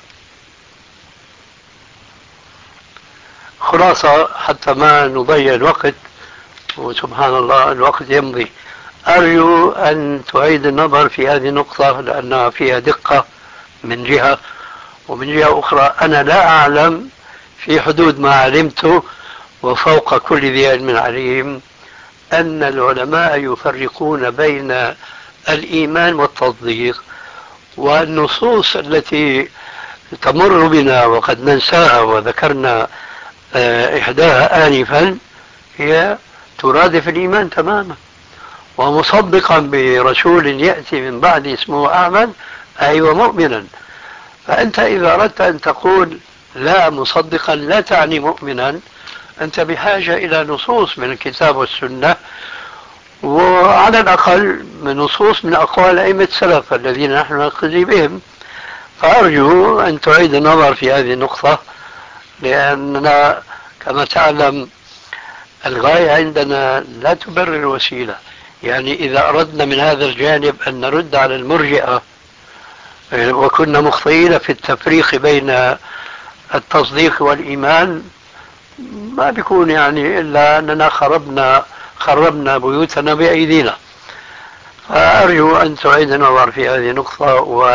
خلاصة حتى ما نضيع الوقت، وسبحان الله الوقت يمضي، أرجو أن تعيد النظر في هذه النقطة لأنها فيها دقة من جهة، ومن جهة أخرى أنا لا أعلم في حدود ما علمت وفوق كل ذي علم عليم أن العلماء يفرقون بين الإيمان والتصديق، والنصوص التي تمر بنا وقد ننساها وذكرنا إحداها آنفا هي ترادف الإيمان تماما. ومصدقا برسول يأتي من بعد اسمه أحمد أي ومؤمنا. فأنت إذا أردت أن تقول لا مصدقا لا تعني مؤمنا، أنت بحاجة إلى نصوص من الكتاب والسنة، وعلى الأقل من نصوص من أقوال أئمة السلف الذين نحن نقتدي بهم. فأرجو أن تعيد النظر في هذه النقطة، لأننا كما تعلم الغاية عندنا لا تبرر الوسيلة. يعني إذا أردنا من هذا الجانب أن نرد على المرجئة وكنا مخطئين في التفريق بين التصديق والإيمان، ما بيكون يعني إلا أننا خربنا بيوتنا بأيدينا. فأرجو أن تعيد النظر في هذه النقطة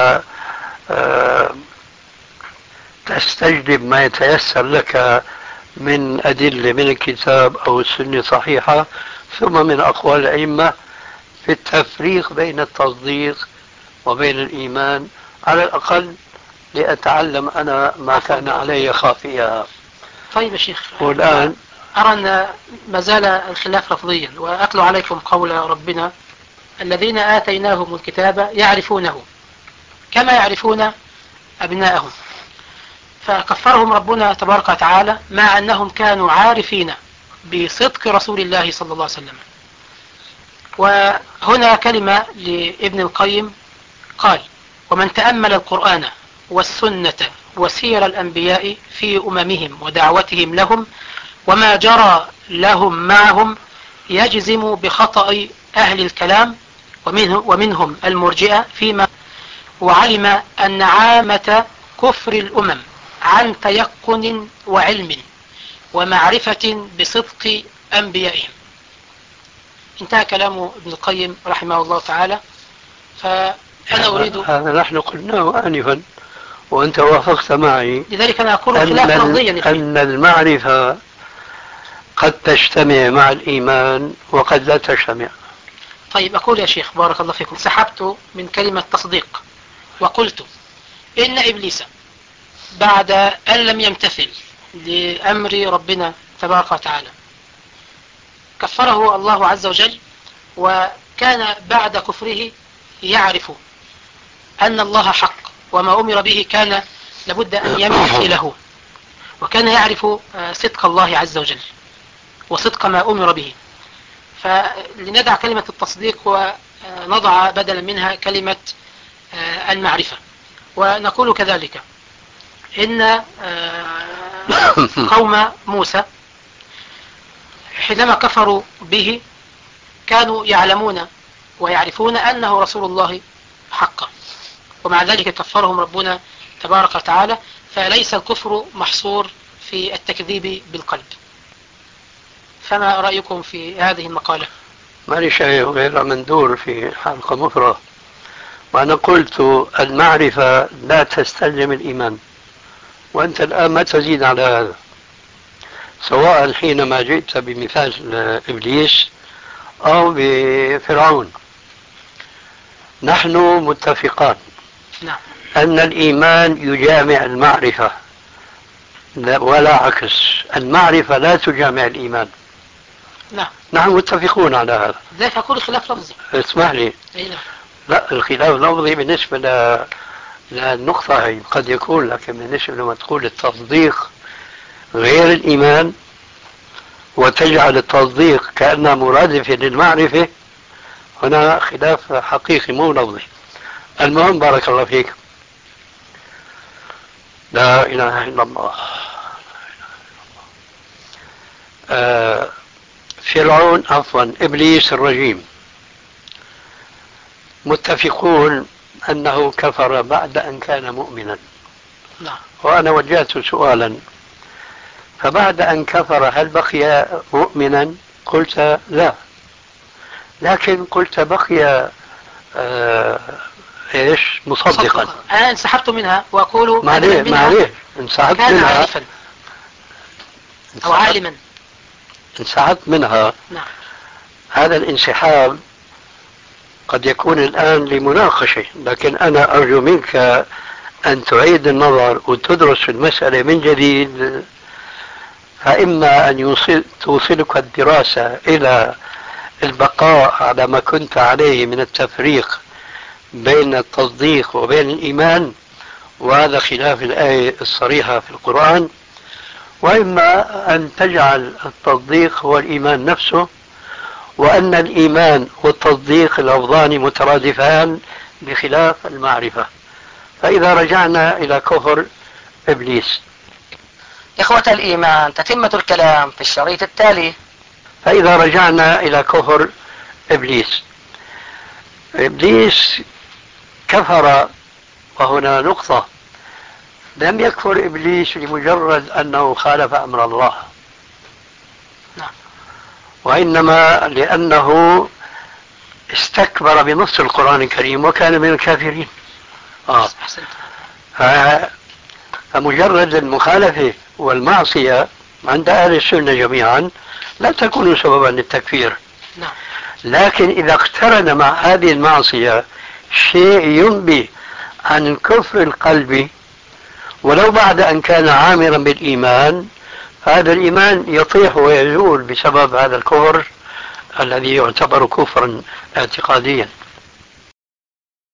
وتستجلب ما يتيسر لك من أدلة من الكتاب أو السنة صحيحة، ثم من أقوال الأئمة في التفريق بين التصديق وبين الإيمان، على الأقل لأتعلم أنا ما كان علي خافيا. طيب يا شيخ، والآن أرى أن ما زال الخلاف لفظيا، وأتلو عليكم قول ربنا الذين آتيناهم الكتاب يعرفونه كما يعرفون أبناءهم. فكفرهم ربنا تبارك وتعالى مع أنهم كانوا عارفين بصدق رسول الله صلى الله عليه وسلم. وهنا كلمة لابن القيم قال: ومن تأمل القرآن والسنة وسير الأنبياء في أممهم ودعوتهم لهم وما جرى لهم معهم يجزم بخطأ أهل الكلام ومنهم المرجئة فيما، وعلم أن عامة كفر الأمم عن تيقن وعلم ومعرفة بصدق أنبيائهم. انتهى كلام ابن القيم رحمه الله تعالى. فأنا أريد هذا نحن قلناه آنفا وأنت وافقت معي، لذلك أنا أقول خلاف لفظيا أن المعرفة قد تجتمع مع الإيمان وقد لا تجتمع. طيب أقول يا شيخ بارك الله فيكم، سحبت من كلمة تصديق وقلت إن إبليس بعد أن لم يمتثل لأمر ربنا تبارك وتعالى كفره الله عز وجل كان بعد كفره يعرف أن الله حق، وما أمر به كان لابد أن يمتثله، وكان يعرف صدق الله عز وجل وصدق ما أمر به. فلندع كلمة التصديق ونضع بدلا منها كلمة المعرفة. ونقول كذلك إن قوم موسى حينما كفروا به كانوا يعلمون ويعرفون أنه رسول الله حقا، ومع ذلك كفرهم ربنا تبارك وتعالى. فليس الكفر محصور في التكذيب بالقلب. فما رأيكم في هذه المقالة؟ ما لي شيء غير مندور في حلقة مفرغة، وأنا قلت المعرفة لا تستلزم الإيمان، وأنت الآن ما تزيد على هذا، سواء حينما جئت بمثال إبليس أو بفرعون. نحن متفقان نعم. أن الإيمان يجامع المعرفة ولا عكس، المعرفة لا تجامع الإيمان. نعم. نحن متفقون على هذا. ذلك أقول خلاف لفظي. اسمح لي. نعم. لا، الخلاف اللفظي بالنسبة للنقطة هي قد يكون، لكن بالنسبة لما تقول التصديق غير الإيمان وتجعل التصديق كأنه مرادف للمعرفة، هنا خلاف حقيقي مو لفظي. المهم بارك الله فيك. لا إله إلا الله. فرعون عفوا إبليس الرجيم متفقون أنه كفر بعد أن كان مؤمنا. نعم. وأنا وجهت سؤالا، فبعد أن كفر هل بقي مؤمنا؟ قلت لا، لكن قلت بقي ايش مصدقا. أنا انسحبت منها وأقول معليه انسحبت كان منها عارفا أو عالما. انسحبت منها. نعم. هذا الانسحاب قد يكون الآن لمناقشة، لكن أنا أرجو منك أن تعيد النظر وتدرس المسألة من جديد، فإما أن توصلك الدراسة إلى البقاء على ما كنت عليه من التفريق بين التصديق وبين الإيمان، وهذا خلاف الآية الصريحة في القرآن، وإما أن تجعل التصديق هو الإيمان نفسه، وأن الإيمان والتصديق لفظان مترادفان بخلاف المعرفة. فإذا رجعنا إلى كفر إبليس. إخوة الإيمان، تتمة الكلام في الشريط التالي. فإذا رجعنا إلى كفر إبليس، إبليس كفر، وهنا نقطة، لم يكفر إبليس لمجرد أنه خالف أمر الله، نعم. وإنما لأنه استكبر بنص القرآن الكريم وكان من الكافرين. فمجرد المخالفة والمعصية عند أهل السنة جميعا لا تكون سببا للتكفير. نعم. لكن إذا اقترن مع هذه المعصية شيء ينبي عن الكفر القلبي ولو بعد أن كان عامرا بالإيمان، هذا الإيمان يطيح ويزول بسبب هذا الكفر الذي يعتبر كفرا اعتقاديا.